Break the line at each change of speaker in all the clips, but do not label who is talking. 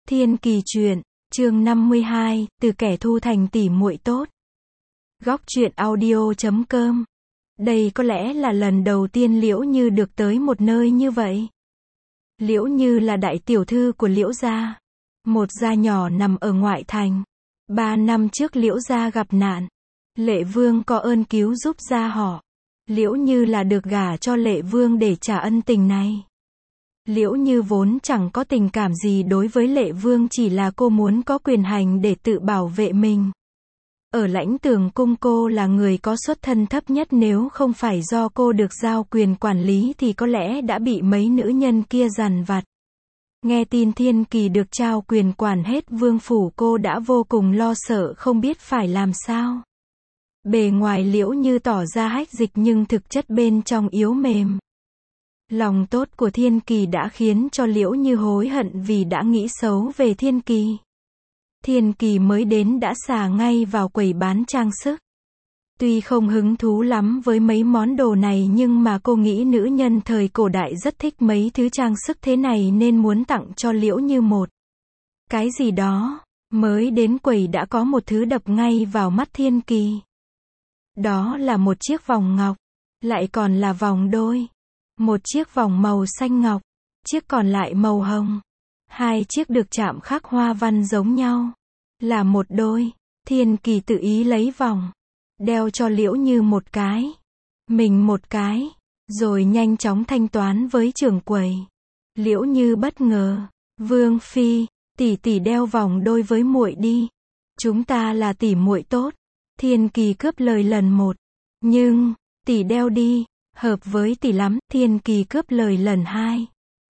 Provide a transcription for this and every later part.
Thiên Kỳ truyện, chương 52, từ kẻ thù thành tỉ muội tốt. Góc truyện audio.com. Đây có lẽ là lần đầu tiên Liễu Như được tới một nơi như vậy. Liễu Như là đại tiểu thư của Liễu gia, một gia nhỏ nằm ở ngoại thành. 3 năm trước Liễu gia gặp nạn, Lệ Vương có ơn cứu giúp gia họ. Liễu Như là được gả cho Lệ Vương để trả ân tình này. Liễu Như vốn chẳng có tình cảm gì đối với Lệ Vương, chỉ là cô muốn có quyền hành để tự bảo vệ mình. Ở Lãnh Tường cung cô là người có xuất thân thấp nhất, nếu không phải do cô được giao quyền quản lý thì có lẽ đã bị mấy nữ nhân kia dằn vặt. Nghe tin Thiên Kỳ được trao quyền quản hết vương phủ, cô đã vô cùng lo sợ không biết phải làm sao. Bề ngoài Liễu Như tỏ ra hách dịch nhưng thực chất bên trong yếu mềm. Lòng tốt của Thiên Kỳ đã khiến cho Liễu Như hối hận vì đã nghĩ xấu về Thiên Kỳ. Thiên Kỳ mới đến đã xà ngay vào quầy bán trang sức. Tuy không hứng thú lắm với mấy món đồ này nhưng mà cô nghĩ nữ nhân thời cổ đại rất thích mấy thứ trang sức thế này nên muốn tặng cho Liễu Như một cái gì đó. Mới đến quầy đã có một thứ đập ngay vào mắt Thiên Kỳ. Đó là một chiếc vòng ngọc, lại còn là vòng đôi. Một chiếc vòng màu xanh ngọc, chiếc còn lại màu hồng. Hai chiếc được chạm khắc hoa văn giống nhau, là một đôi. Thiên Kỳ tự ý lấy vòng, đeo cho Liễu Như một cái, mình một cái, rồi nhanh chóng thanh toán với trưởng quầy. Liễu Như bất ngờ, Vương phi, tỷ tỷ đeo vòng đôi với muội đi. Chúng ta là tỷ muội tốt. Thiên Kỳ cướp lời lần một. Nhưng, tỷ đeo đi, hợp với tỷ lắm. Thiên Kỳ cướp lời lần hai.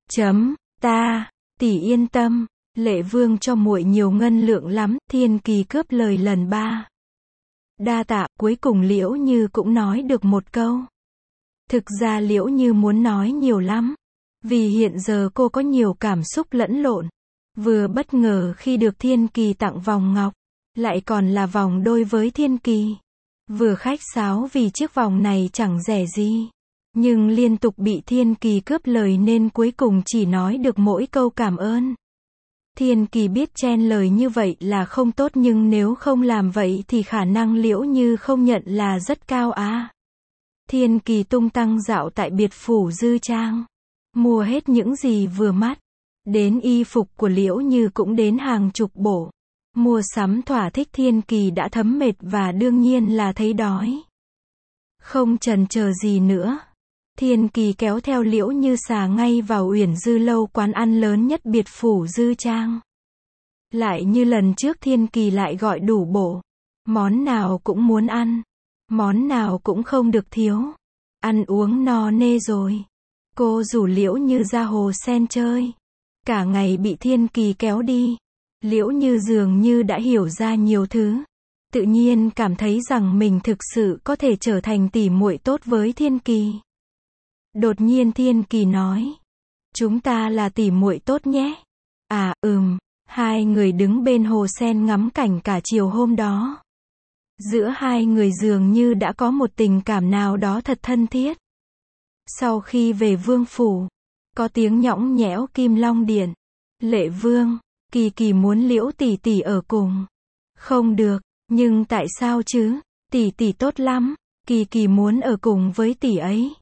Tỷ yên tâm, Lệ Vương cho muội nhiều ngân lượng lắm. Thiên Kỳ cướp lời lần ba. Đa tạ. Cuối cùng Liễu Như cũng nói được một câu. Thực ra Liễu Như muốn nói nhiều lắm, vì hiện giờ cô có nhiều cảm xúc lẫn lộn. Vừa bất ngờ khi được Thiên Kỳ tặng vòng ngọc, lại còn là vòng đôi với Thiên Kỳ. Vừa khách sáo vì chiếc vòng này chẳng rẻ gì, nhưng liên tục bị Thiên Kỳ cướp lời nên cuối cùng chỉ nói được mỗi câu cảm ơn. Thiên Kỳ biết chen lời như vậy là không tốt, nhưng nếu không làm vậy thì khả năng Liễu Như không nhận là rất cao á. Thiên Kỳ tung tăng dạo tại biệt phủ Dư Trang, mua hết những gì vừa mắt. Đến y phục của Liễu Như cũng đến hàng chục bộ. Mua sắm thỏa thích. Thiên Kỳ đã thấm mệt và đương nhiên là thấy đói. Không chần chờ gì nữa, Thiên Kỳ kéo theo Liễu Như xà ngay vào Uyển Dư Lâu, quán ăn lớn nhất biệt phủ Dư Trang. Lại như lần trước, Thiên Kỳ lại gọi đủ bộ. Món nào cũng muốn ăn, món nào cũng không được thiếu. Ăn uống no nê rồi, cô rủ Liễu Như ra hồ sen chơi. Cả ngày bị Thiên Kỳ kéo đi, Liễu Như dường như đã hiểu ra nhiều thứ. Tự nhiên cảm thấy rằng mình thực sự có thể trở thành tỷ muội tốt với Thiên Kỳ. Đột nhiên Thiên Kỳ nói, chúng ta là tỷ muội tốt nhé. À, hai người đứng bên hồ sen ngắm cảnh cả chiều hôm đó. Giữa hai người dường như đã có một tình cảm nào đó thật thân thiết. Sau khi về vương phủ, có tiếng nhõng nhẽo Kim Long Điện. Lệ Vương, Kỳ Kỳ muốn Liễu tỷ tỷ ở cùng. Không được, nhưng tại sao chứ? Tỷ tỷ tốt lắm, Kỳ Kỳ muốn ở cùng với tỷ ấy.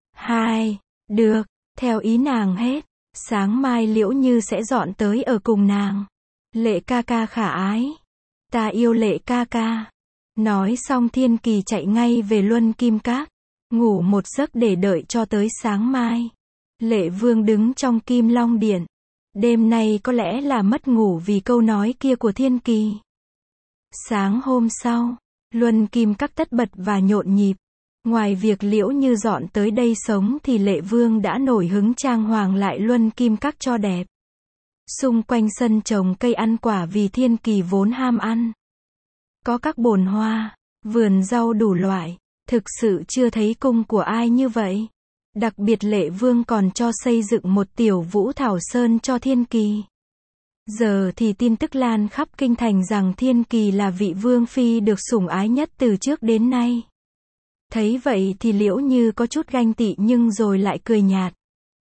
Được, theo ý nàng hết. Sáng mai Liễu Như sẽ dọn tới ở cùng nàng. Lệ ca ca khả ái, ta yêu Lệ ca ca. Nói xong Thiên Kỳ chạy ngay về Luân Kim Các, ngủ một giấc để đợi cho tới sáng mai. Lệ Vương đứng trong Kim Long Điện. Đêm nay có lẽ là mất ngủ vì câu nói kia của Thiên Kỳ. Sáng hôm sau, Luân Kim Các tất bật và nhộn nhịp. Ngoài việc Liễu Như dọn tới đây sống thì Lệ Vương đã nổi hứng trang hoàng lại Luân Kim Các cho đẹp. Xung quanh sân trồng cây ăn quả vì Thiên Kỳ vốn ham ăn. Có các bồn hoa, vườn rau đủ loại. Thực sự chưa thấy cung của ai như vậy. Đặc biệt Lệ Vương còn cho xây dựng một tiểu Vũ Thảo Sơn cho Thiên Kỳ. Giờ thì tin tức lan khắp kinh thành rằng Thiên Kỳ là vị vương phi được sủng ái nhất từ trước đến nay. Thấy vậy thì Liễu Như có chút ganh tị nhưng rồi lại cười nhạt.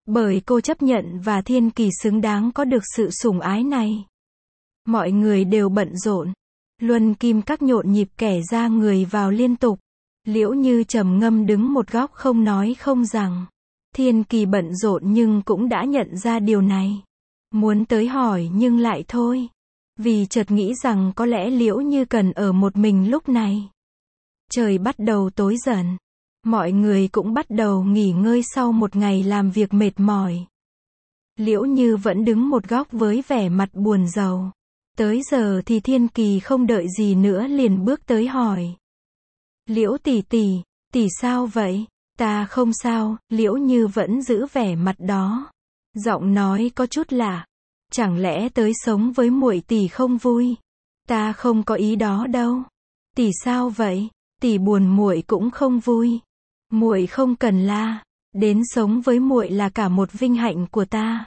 Bởi cô chấp nhận và Thiên Kỳ xứng đáng có được sự sủng ái này. Mọi người đều bận rộn. Luân kim các nhộn nhịp kẻ ra người vào liên tục. Liễu Như trầm ngâm đứng một góc không nói không rằng. Thiên Kỳ bận rộn nhưng cũng đã nhận ra điều này. Muốn tới hỏi nhưng lại thôi. Vì chợt nghĩ rằng có lẽ Liễu Như cần ở một mình lúc này. Trời bắt đầu tối dần. Mọi người cũng bắt đầu nghỉ ngơi sau một ngày làm việc mệt mỏi. Liễu Như vẫn đứng một góc với vẻ mặt buồn rầu. Tới giờ thì Thiên Kỳ không đợi gì nữa liền bước tới hỏi. Liễu tỷ tỷ, tỷ sao vậy? Ta không sao, Liễu Như vẫn giữ vẻ mặt đó. Giọng nói có chút lạ. Chẳng lẽ tới sống với muội tỷ không vui? Ta không có ý đó đâu. Tỷ sao vậy? Tỷ buồn muội cũng không vui. Muội không cần la, đến sống với muội là cả một vinh hạnh của ta.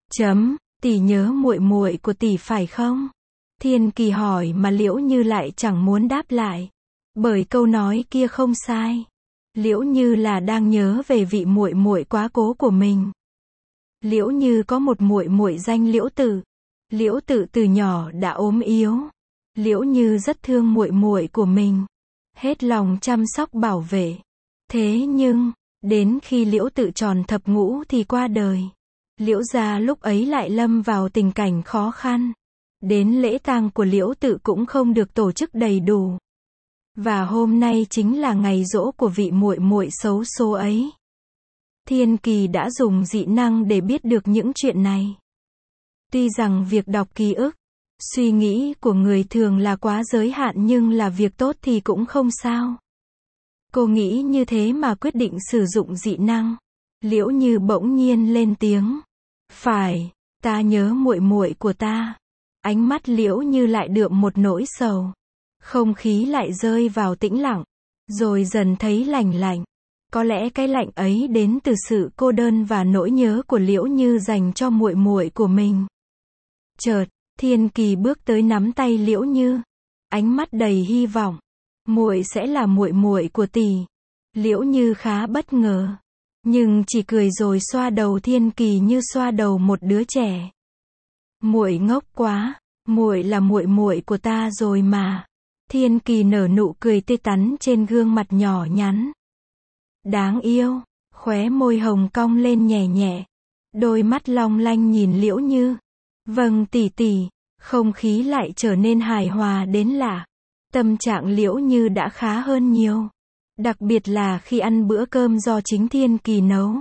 Tỷ nhớ muội muội của tỷ phải không? Thiên Kỳ hỏi mà Liễu Như lại chẳng muốn đáp lại. Bởi câu nói kia không sai. Liễu Như là đang nhớ về vị muội muội quá cố của mình. Liễu Như có một muội muội danh Liễu Tự. Liễu Tự từ nhỏ đã ốm yếu. Liễu Như rất thương muội muội của mình, hết lòng chăm sóc bảo vệ. Thế nhưng, đến khi Liễu Tự tròn thập ngũ thì qua đời. Liễu gia lúc ấy lại lâm vào tình cảnh khó khăn. Đến lễ tang của Liễu Tự cũng không được tổ chức đầy đủ. Và hôm nay chính là ngày giỗ của vị muội muội xấu số ấy. Thiên Kỳ đã dùng dị năng để biết được những chuyện này. Tuy rằng việc đọc ký ức, suy nghĩ của người thường là quá giới hạn nhưng là việc tốt thì cũng không sao. Cô nghĩ như thế mà quyết định sử dụng dị năng. Liễu Như bỗng nhiên lên tiếng. Phải, ta nhớ muội muội của ta. Ánh mắt Liễu Như lại đượm một nỗi sầu. Không khí lại rơi vào tĩnh lặng, rồi dần thấy lạnh lạnh. Có lẽ cái lạnh ấy đến từ sự cô đơn và nỗi nhớ của Liễu Như dành cho muội muội của mình. Chợt, Thiên Kỳ bước tới nắm tay Liễu Như, ánh mắt đầy hy vọng. Muội sẽ là muội muội của tỷ. Liễu Như khá bất ngờ, nhưng chỉ cười rồi xoa đầu Thiên Kỳ như xoa đầu một đứa trẻ. Muội ngốc quá, muội là muội muội của ta rồi mà. Thiên Kỳ nở nụ cười tươi tắn trên gương mặt nhỏ nhắn. Đáng yêu, khóe môi hồng cong lên nhẹ nhẹ. Đôi mắt long lanh nhìn Liễu Như. Vâng tỷ tỷ, không khí lại trở nên hài hòa đến lạ. Tâm trạng Liễu Như đã khá hơn nhiều. Đặc biệt là khi ăn bữa cơm do chính Thiên Kỳ nấu.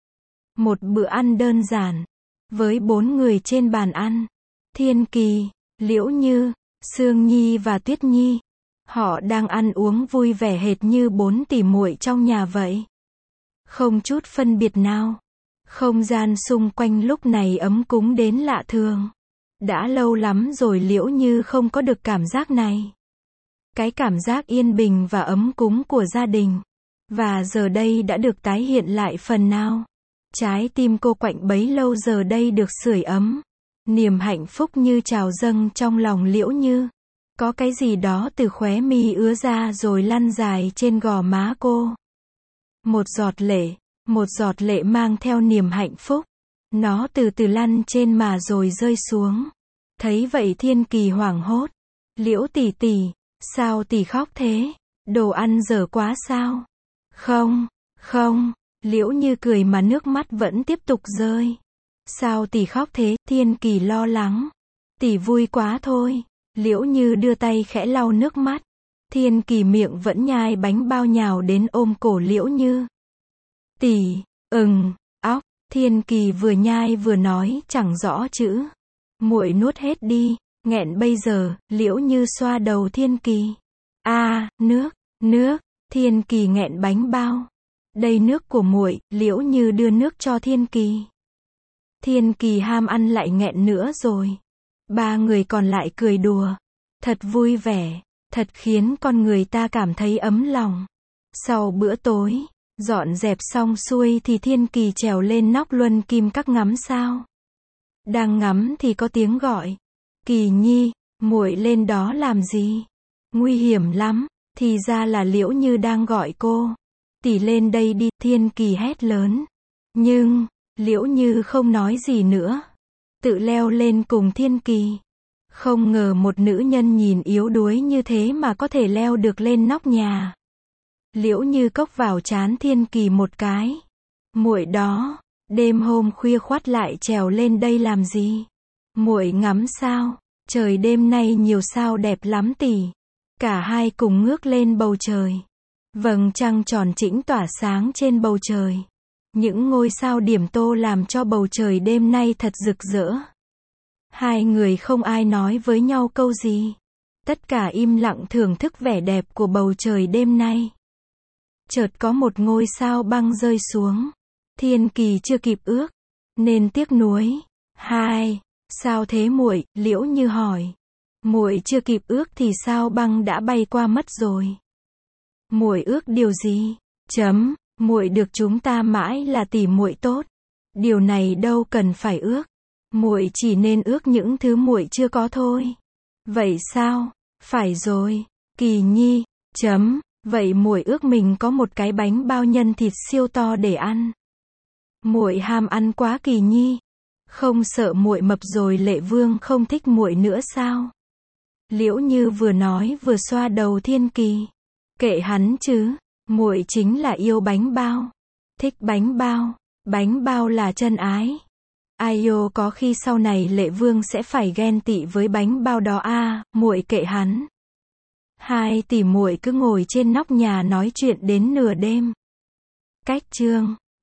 Một bữa ăn đơn giản, với 4 người trên bàn ăn. Thiên Kỳ, Liễu Như, Sương Nhi và Tuyết Nhi. Họ đang ăn uống vui vẻ hệt như 4 tỷ muội trong nhà vậy. Không chút phân biệt nào. Không gian xung quanh lúc này ấm cúng đến lạ thường. Đã lâu lắm rồi Liễu Như không có được cảm giác này. Cái cảm giác yên bình và ấm cúng của gia đình. Và giờ đây đã được tái hiện lại phần nào. Trái tim cô quạnh bấy lâu giờ đây được sưởi ấm. Niềm hạnh phúc như trào dâng trong lòng Liễu Như. Có cái gì đó từ khóe mi ứa ra rồi lăn dài trên gò má cô. Một giọt lệ mang theo niềm hạnh phúc. Nó từ từ lăn trên mà rồi rơi xuống. Thấy vậy Thiên Kỳ hoảng hốt. Liễu tỷ tỷ, sao tỷ khóc thế? Đồ ăn dở quá sao? Không, Liễu Như cười mà nước mắt vẫn tiếp tục rơi. Sao tỷ khóc thế? Thiên Kỳ lo lắng. Tỷ vui quá thôi. Liễu Như đưa tay khẽ lau nước mắt. Thiên Kỳ miệng vẫn nhai bánh bao nhào đến ôm cổ Liễu Như. Tỷ, óc. Thiên Kỳ vừa nhai vừa nói chẳng rõ chữ. Muội nuốt hết đi, nghẹn bây giờ. Liễu Như xoa đầu Thiên Kỳ. Nước. Thiên Kỳ nghẹn bánh bao. Đây nước của muội. Liễu Như đưa nước cho Thiên Kỳ. Thiên Kỳ ham ăn lại nghẹn nữa rồi. 3 người còn lại cười đùa. Thật vui vẻ, thật khiến con người ta cảm thấy ấm lòng. Sau bữa tối, dọn dẹp xong xuôi thì Thiên Kỳ trèo lên nóc luân kim các ngắm sao. Đang ngắm thì có tiếng gọi. Kỳ Nhi, muội lên đó làm gì? Nguy hiểm lắm. Thì ra là Liễu Như đang gọi cô. Tỷ lên đây đi, Thiên Kỳ hét lớn. Liễu Như không nói gì nữa, tự leo lên cùng Thiên Kỳ. Không ngờ một nữ nhân nhìn yếu đuối như thế mà có thể leo được lên nóc nhà. Liễu Như cốc vào trán Thiên Kỳ một cái. Muội đó, đêm hôm khuya khoắt lại trèo lên đây làm gì? Muội ngắm sao? Trời đêm nay nhiều sao đẹp lắm tỷ. Cả hai cùng ngước lên bầu trời. Vầng trăng tròn chỉnh tỏa sáng trên bầu trời. Những ngôi sao điểm tô làm cho bầu trời đêm nay thật rực rỡ. Hai người không ai nói với nhau câu gì. Tất cả im lặng thưởng thức vẻ đẹp của bầu trời đêm nay. Chợt có một ngôi sao băng rơi xuống. Thiên Kỳ chưa kịp ước, nên tiếc nuối. Hai, sao thế muội? Liễu Như hỏi. Muội chưa kịp ước thì sao băng đã bay qua mất rồi. Muội ước điều gì? Muội được chúng ta mãi là tỷ muội tốt. Điều này đâu cần phải ước. Muội chỉ nên ước những thứ muội chưa có thôi. Vậy sao? Phải rồi, Kỳ Nhi. Vậy muội ước mình có một cái bánh bao nhân thịt siêu to để ăn. Muội ham ăn quá Kỳ Nhi. Không sợ muội mập rồi Lệ Vương không thích muội nữa sao? Liễu Như vừa nói vừa xoa đầu Thiên Kỳ. Kệ hắn chứ, muội chính là yêu bánh bao. Thích bánh bao là chân ái. Ai có khi sau này Lệ Vương sẽ phải ghen tị với bánh bao đó à, muội kệ hắn. Hai tỷ muội cứ ngồi trên nóc nhà nói chuyện đến nửa đêm. Cách chương